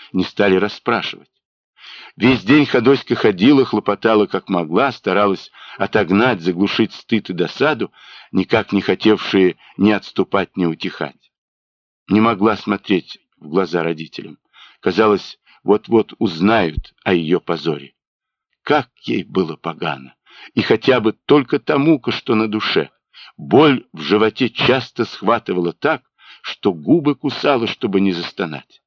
не стали расспрашивать. Весь день Ходоська ходила, хлопотала как могла, старалась отогнать, заглушить стыд и досаду, никак не хотевшие ни отступать, ни утихать. Не могла смотреть в глаза родителям. Казалось, вот-вот узнают о ее позоре. Как ей было погано! И хотя бы только та мука, что на душе. Боль в животе часто схватывала так, что губы кусала, чтобы не застонать.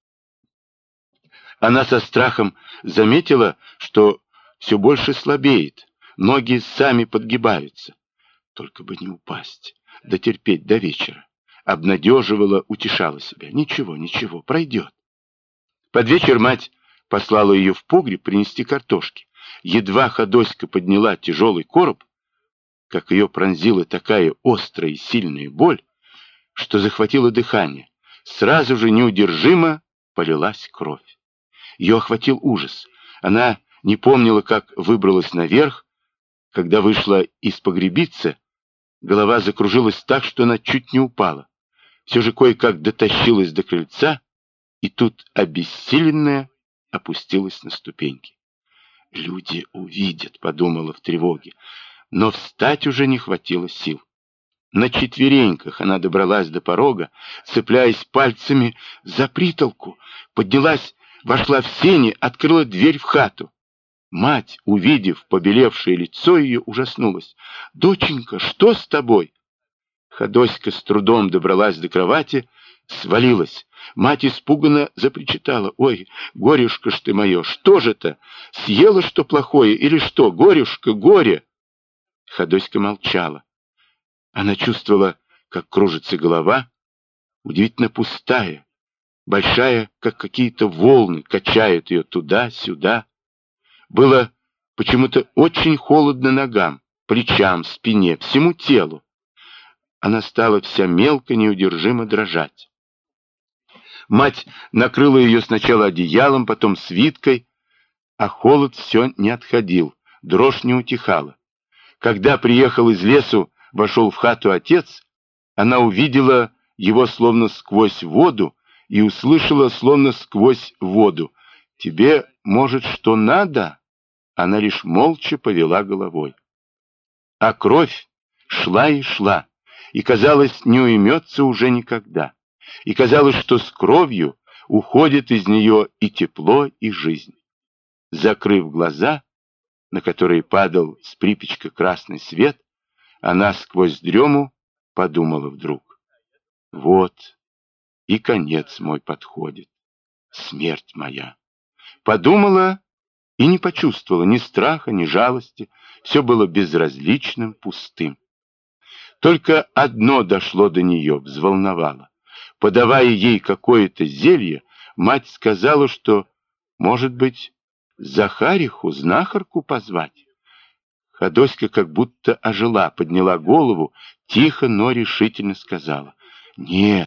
Она со страхом заметила, что все больше слабеет, ноги сами подгибаются. Только бы не упасть, дотерпеть до вечера. Обнадеживала, утешала себя. Ничего, ничего, пройдет. Под вечер мать послала ее в погреб принести картошки. Едва Ходоська подняла тяжелый короб, как ее пронзила такая острая и сильная боль, что захватило дыхание. Сразу же неудержимо полилась кровь. Ее охватил ужас. Она не помнила, как выбралась наверх. Когда вышла из погребицы, голова закружилась так, что она чуть не упала. Все же кое-как дотащилась до крыльца, и тут, обессиленная, опустилась на ступеньки. «Люди увидят», — подумала в тревоге, но встать уже не хватило сил. На четвереньках она добралась до порога, цепляясь пальцами за притолку, поднялась, вошла в сени, открыла дверь в хату. Мать, увидев побелевшее лицо ее, ужаснулась. «Доченька, что с тобой?» Ходоська с трудом добралась до кровати, свалилась. Мать испуганно запричитала. «Ой, горюшка ж ты мое, что же это? Съела что плохое или что? Горюшка, горе!» Ходоська молчала. Она чувствовала, как кружится голова, удивительно пустая, большая, как какие-то волны, качают ее туда-сюда. Было почему-то очень холодно ногам, плечам, спине, всему телу. Она стала вся мелко, неудержимо дрожать. Мать накрыла ее сначала одеялом, потом свиткой, а холод все не отходил, дрожь не утихала. Когда приехал из лесу, вошел в хату отец, она увидела его словно сквозь воду и услышала словно сквозь воду: «Тебе, может, что надо?» Она лишь молча повела головой. А кровь шла и шла, и, казалось, не уймется уже никогда. И казалось, что с кровью уходит из нее и тепло, и жизнь. Закрыв глаза, на которые падал с припечка красный свет, она сквозь дрему подумала вдруг: вот и конец мой подходит, смерть моя. Подумала и не почувствовала ни страха, ни жалости, все было безразличным, пустым. Только одно дошло до нее, взволновало. Подавая ей какое-то зелье, мать сказала, что, может быть, Захариху, знахарку позвать. Ходоська как будто ожила, подняла голову, тихо, но решительно сказала: «Нет,